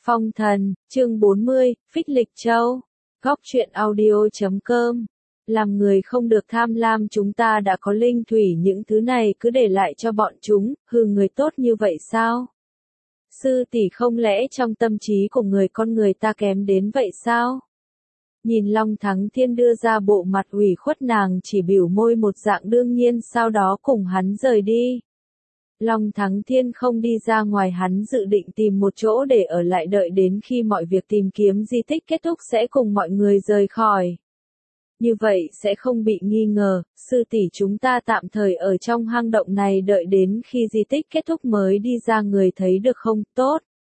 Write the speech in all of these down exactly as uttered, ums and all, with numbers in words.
Phong thần, chương bốn mươi, Phích Lịch Châu. Góc truyện audio.com. Làm người không được tham lam, chúng ta đã có linh thủy, những thứ này cứ để lại cho bọn chúng, hừ, người tốt như vậy sao? Sư tỷ, không lẽ trong tâm trí của người con người ta kém đến vậy sao? Nhìn Long Thắng Thiên đưa ra bộ mặt ủy khuất, nàng chỉ bĩu môi một dạng đương nhiên, sau đó cùng hắn rời đi. Long Thắng Thiên không đi ra ngoài, hắn dự định tìm một chỗ để ở lại, đợi đến khi mọi việc tìm kiếm di tích kết thúc sẽ cùng mọi người rời khỏi. Như vậy sẽ không bị nghi ngờ. Sư tỷ, chúng ta tạm thời ở trong hang động này, đợi đến khi di tích kết thúc mới đi ra, người thấy được không? Tốt.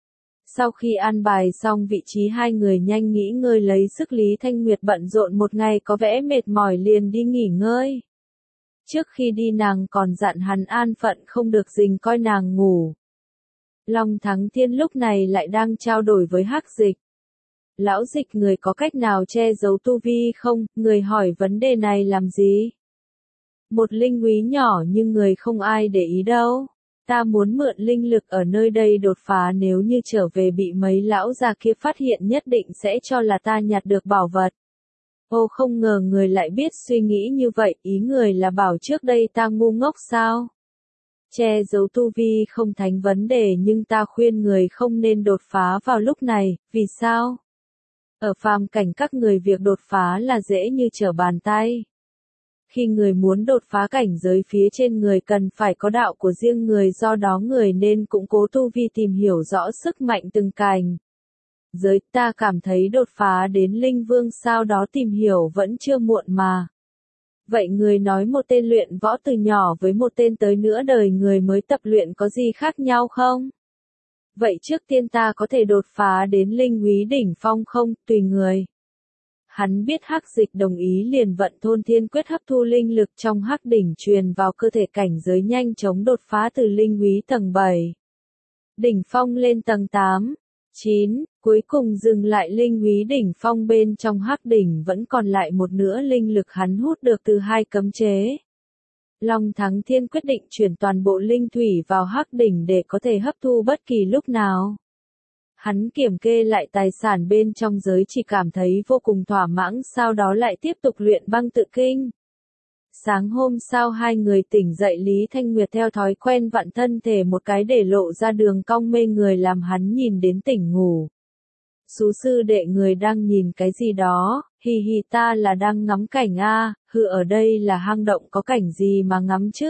Sau khi an bài xong vị trí, hai người nhanh nghỉ ngơi lấy sức. Lý Thanh Nguyệt bận rộn một ngày có vẻ mệt mỏi, liền đi nghỉ ngơi. Trước khi đi nàng còn dặn hắn an phận không được dình coi nàng ngủ. Long Thắng Thiên lúc này lại đang trao đổi với Hắc Dịch. Lão Dịch, người có cách nào che giấu tu vi không? Người hỏi vấn đề này làm gì? Một linh úy nhỏ nhưng người không ai để ý đâu. Ta muốn mượn linh lực ở nơi đây đột phá, nếu như trở về bị mấy lão già kia phát hiện nhất định sẽ cho là ta nhặt được bảo vật. Ô, không ngờ người lại biết suy nghĩ như vậy, ý người là bảo trước đây ta ngu ngốc sao? Che giấu tu vi không thành vấn đề, nhưng ta khuyên người không nên đột phá vào lúc này. Vì sao? Ở phàm cảnh các người việc đột phá là dễ như trở bàn tay. Khi người muốn đột phá cảnh giới phía trên, người cần phải có đạo của riêng người, do đó người nên củng cố tu vi, tìm hiểu rõ sức mạnh từng cảnh giới. Ta cảm thấy đột phá đến linh vương sau đó tìm hiểu vẫn chưa muộn mà. Vậy người nói một tên luyện võ từ nhỏ với một tên tới nửa đời người mới tập luyện có gì khác nhau không? Vậy trước tiên ta có thể đột phá đến linh úy đỉnh phong không? Tùy người. Hắn biết Hắc Dịch đồng ý, liền vận Thôn Thiên Quyết hấp thu linh lực trong Hắc đỉnh truyền vào cơ thể, cảnh giới nhanh chóng đột phá từ linh úy tầng bảy đỉnh phong lên tầng tám, chín, cuối cùng dừng lại linh úy đỉnh phong. Bên trong Hắc đỉnh vẫn còn lại một nửa linh lực hắn hút được từ hai cấm chế. Long Thắng Thiên quyết định chuyển toàn bộ linh thủy vào Hắc đỉnh để có thể hấp thu bất kỳ lúc nào. Hắn kiểm kê lại tài sản bên trong giới chỉ, cảm thấy vô cùng thỏa mãn, sau đó lại tiếp tục luyện băng tự kinh. Sáng hôm sau hai người tỉnh dậy, Lý Thanh Nguyệt theo thói quen vặn thân thể một cái để lộ ra đường cong mê người, làm hắn nhìn đến tỉnh ngủ. Sú sư đệ, người đang nhìn cái gì đó? Hi hi, ta là đang ngắm cảnh a. Hừ, ở đây là hang động, có cảnh gì mà ngắm chứ?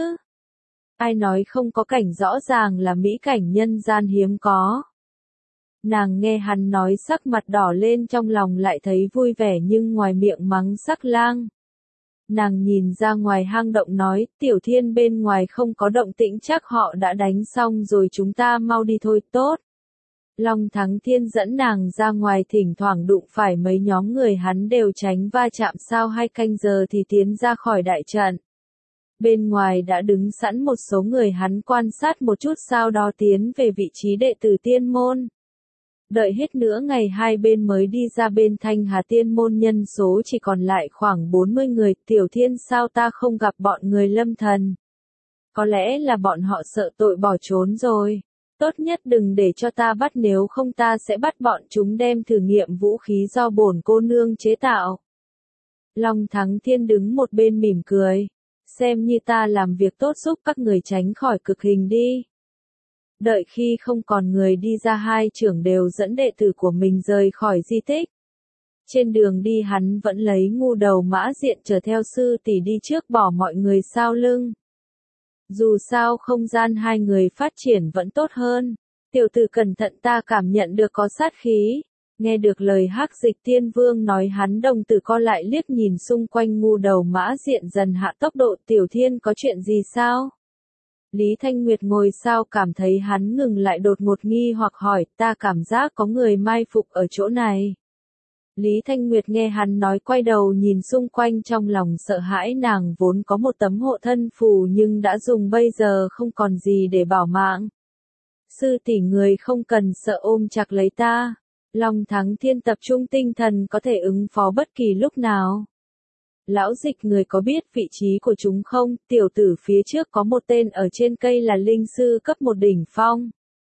Ai nói không có cảnh, rõ ràng là mỹ cảnh nhân gian hiếm có. Nàng nghe hắn nói sắc mặt đỏ lên, trong lòng lại thấy vui vẻ nhưng ngoài miệng mắng sắc lang. Nàng nhìn ra ngoài hang động nói, Tiểu Thiên, bên ngoài không có động tĩnh, chắc họ đã đánh xong rồi, chúng ta mau đi thôi. Tốt. Long Thắng Thiên dẫn nàng ra ngoài, thỉnh thoảng đụng phải mấy nhóm người hắn đều tránh va chạm, sau hai canh giờ thì tiến ra khỏi đại trận. Bên ngoài đã đứng sẵn một số người, hắn quan sát một chút sau đó tiến về vị trí đệ tử tiên môn. Đợi hết nửa ngày hai bên mới đi ra bên Thanh Hà tiên môn, nhân số chỉ còn lại khoảng bốn mươi người. Tiểu Thiên, sao ta không gặp bọn người Lâm Thần? Có lẽ là bọn họ sợ tội bỏ trốn rồi. Tốt nhất đừng để cho ta bắt, nếu không ta sẽ bắt bọn chúng đem thử nghiệm vũ khí do bổn cô nương chế tạo. Long Thắng Thiên đứng một bên mỉm cười. Xem như ta làm việc tốt giúp các người tránh khỏi cực hình đi. Đợi khi không còn người đi ra, hai trưởng đều dẫn đệ tử của mình rời khỏi di tích. Trên đường đi hắn vẫn lấy ngu đầu mã diện chở theo sư tỷ đi trước, bỏ mọi người sau lưng. Dù sao không gian hai người phát triển vẫn tốt hơn. Tiểu tử cẩn thận, ta cảm nhận được có sát khí. Nghe được lời Hắc Dịch Tiên Vương nói, hắn đồng tử co lại, liếc nhìn xung quanh, ngu đầu mã diện dần hạ tốc độ. Tiểu Thiên, có chuyện gì sao? Lý Thanh Nguyệt ngồi sau cảm thấy hắn ngừng lại, đột ngột nghi hoặc hỏi, ta cảm giác có người mai phục ở chỗ này. Lý Thanh Nguyệt nghe hắn nói, quay đầu nhìn xung quanh, trong lòng sợ hãi. Nàng vốn có một tấm hộ thân phù nhưng đã dùng, bây giờ không còn gì để bảo mạng. Sư tỷ, người không cần sợ, ôm chặt lấy ta. Long Thắng Thiên tập trung tinh thần, có thể ứng phó bất kỳ lúc nào. Lão Dịch, người có biết vị trí của chúng không? Tiểu tử, phía trước có một tên ở trên cây là linh sư cấp một đỉnh phong.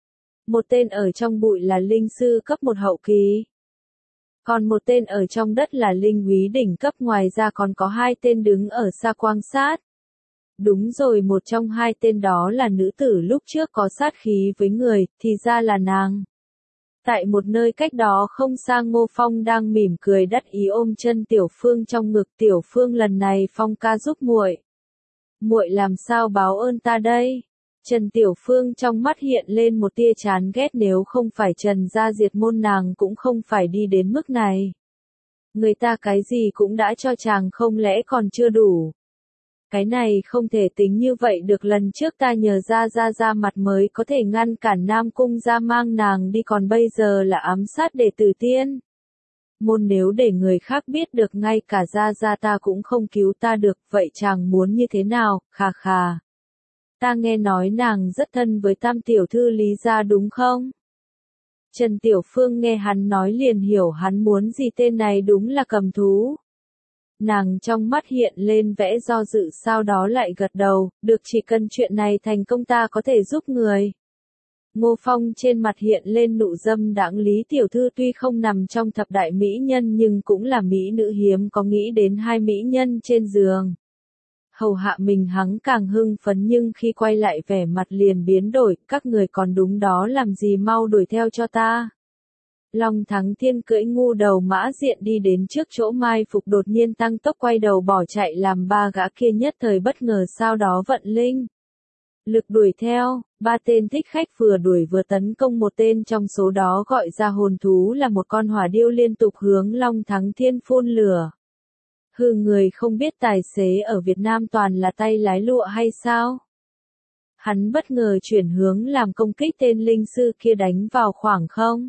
Một tên ở trong bụi là linh sư cấp một hậu kỳ. Còn một tên ở trong đất là linh úy đỉnh cấp, ngoài ra còn có hai tên đứng ở xa quan sát. Đúng rồi, một trong hai tên đó là nữ tử lúc trước có sát khí với người, thì ra là nàng. Tại một nơi cách đó không xa, Ngô Phong đang mỉm cười đắc ý ôm chân Tiểu Phương trong ngực. Tiểu Phương, lần này Phong ca giúp muội. Muội làm sao báo ơn ta đây? Trần Tiểu Phương trong mắt hiện lên một tia chán ghét, nếu không phải Trần gia diệt môn nàng cũng không phải đi đến mức này. Người ta cái gì cũng đã cho chàng, không lẽ còn chưa đủ? Cái này không thể tính như vậy được, lần trước ta nhờ ra ra ra mặt mới có thể ngăn cản Nam Cung ra mang nàng đi, còn bây giờ là ám sát đệ tử tiên môn, nếu để người khác biết được ngay cả ra ra ta cũng không cứu ta được, vậy chàng muốn như thế nào? Khà khà. Ta nghe nói nàng rất thân với Tam tiểu thư Lý gia đúng không? Trần Tiểu Phương nghe hắn nói liền hiểu hắn muốn gì, tên này đúng là cầm thú. Nàng trong mắt hiện lên vẻ do dự, sau đó lại gật đầu, được, chỉ cần chuyện này thành công ta có thể giúp người. Ngô Phong trên mặt hiện lên nụ dâm đãng, Lý tiểu thư tuy không nằm trong thập đại mỹ nhân nhưng cũng là mỹ nữ hiếm có, nghĩ đến hai mỹ nhân trên giường hầu hạ mình hắn càng hưng phấn, nhưng khi quay lại vẻ mặt liền biến đổi, các người còn đúng đó làm gì, mau đuổi theo cho ta. Long Thắng Thiên cưỡi ngu đầu mã diện đi đến trước chỗ mai phục, đột nhiên tăng tốc quay đầu bỏ chạy, làm ba gã kia nhất thời bất ngờ, sau đó vận linh lực đuổi theo. Ba tên thích khách vừa đuổi vừa tấn công, một tên trong số đó gọi ra hồn thú là một con hỏa điêu, liên tục hướng Long Thắng Thiên phun lửa. Hừ, người không biết tài xế ở Việt Nam toàn là tay lái lụa hay sao? Hắn bất ngờ chuyển hướng làm công kích tên linh sư kia, đánh vào khoảng không.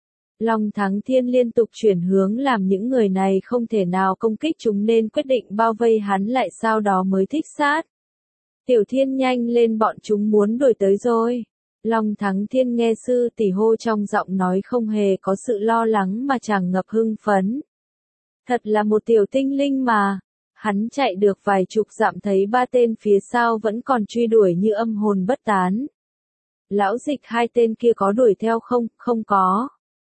Long Thắng Thiên liên tục chuyển hướng làm những người này không thể nào công kích chúng, nên quyết định bao vây hắn lại, sau đó mới thích sát. Tiểu Thiên nhanh lên, bọn chúng muốn đuổi tới rồi. Long Thắng Thiên nghe sư tỷ hô trong giọng nói không hề có sự lo lắng mà tràn ngập hưng phấn. Thật là một tiểu tinh linh mà. Hắn chạy được vài chục dặm thấy ba tên phía sau vẫn còn truy đuổi như âm hồn bất tán. Lão Dịch, hai tên kia có đuổi theo không? Không có.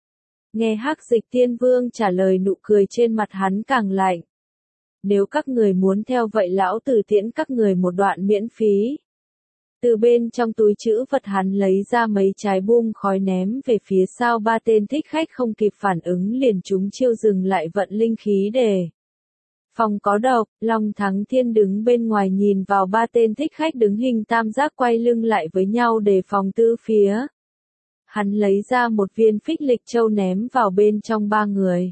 Nghe Hắc Dịch Tiên Vương trả lời, nụ cười trên mặt hắn càng lạnh. Nếu các người muốn theo vậy lão tử tiễn các người một đoạn miễn phí. Từ bên trong túi trữ vật hắn lấy ra mấy trái bung khói ném về phía sau, ba tên thích khách không kịp phản ứng liền trúng chiêu, dừng lại vận linh khí để phòng có độc. Long Thắng Thiên đứng bên ngoài nhìn vào ba tên thích khách đứng hình tam giác quay lưng lại với nhau để phòng tứ phía. Hắn lấy ra một viên phích lịch châu ném vào bên trong ba người.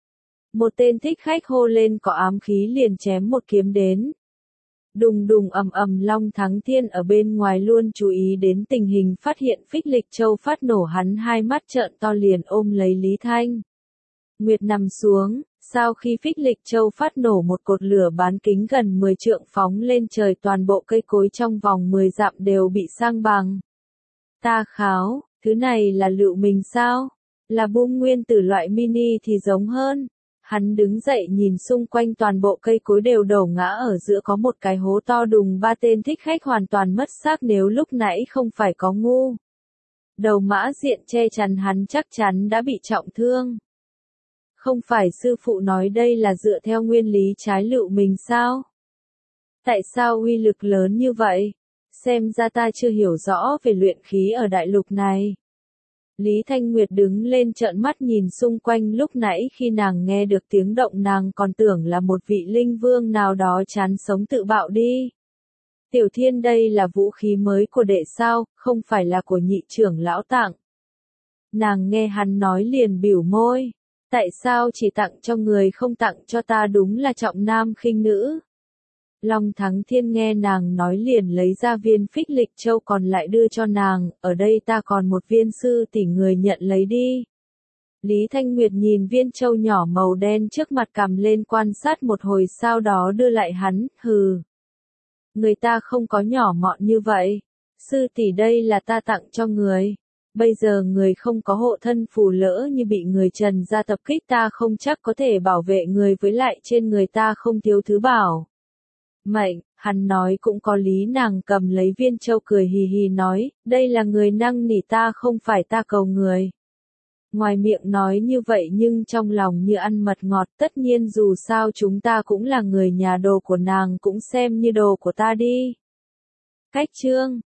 Một tên thích khách hô lên có ám khí liền chém một kiếm đến. Đùng đùng ầm ầm, Long Thắng Thiên ở bên ngoài luôn chú ý đến tình hình, phát hiện phích lịch châu phát nổ, hắn hai mắt trợn to liền ôm lấy Lý Thanh Nguyệt nằm xuống. Sau khi phích lịch châu phát nổ, một cột lửa bán kính gần mười trượng phóng lên trời, toàn bộ cây cối trong vòng mười dặm đều bị sang bằng. Ta kháo, thứ này là lựu mình sao? Là bom nguyên tử loại mini thì giống hơn. Hắn đứng dậy nhìn xung quanh, toàn bộ cây cối đều đổ ngã, ở giữa có một cái hố to đùng, ba tên thích khách hoàn toàn mất xác, nếu lúc nãy không phải có ngu đầu mã diện che chắn hắn chắc chắn đã bị trọng thương. Không phải sư phụ nói đây là dựa theo nguyên lý trái lựu mình sao? Tại sao uy lực lớn như vậy? Xem ra ta chưa hiểu rõ về luyện khí ở đại lục này. Lý Thanh Nguyệt đứng lên trợn mắt nhìn xung quanh, lúc nãy khi nàng nghe được tiếng động nàng còn tưởng là một vị linh vương nào đó chán sống tự bạo đi. Tiểu Thiên, đây là vũ khí mới của đệ sao, không phải là của nhị trưởng lão tặng. Nàng nghe hắn nói liền bĩu môi. Tại sao chỉ tặng cho người không tặng cho ta, đúng là trọng nam khinh nữ. Long Thắng Thiên nghe nàng nói liền lấy ra viên phích lịch châu còn lại đưa cho nàng, ở đây ta còn một viên, sư tỷ người nhận lấy đi. Lý Thanh Nguyệt nhìn viên châu nhỏ màu đen trước mặt cầm lên quan sát một hồi, sau đó đưa lại hắn, hừ. Người ta không có nhỏ mọn như vậy. Sư tỷ, đây là ta tặng cho người. Bây giờ người không có hộ thân phù, lỡ như bị người Trần gia tập kích ta không chắc có thể bảo vệ người, với lại trên người ta không thiếu thứ bảo mệnh. Hắn nói cũng có lý, nàng cầm lấy viên châu cười hì hì nói, đây là người năn nỉ ta không phải ta cầu người. Ngoài miệng nói như vậy nhưng trong lòng như ăn mật ngọt, tất nhiên dù sao chúng ta cũng là người nhà, đồ của nàng cũng xem như đồ của ta đi. Cách chương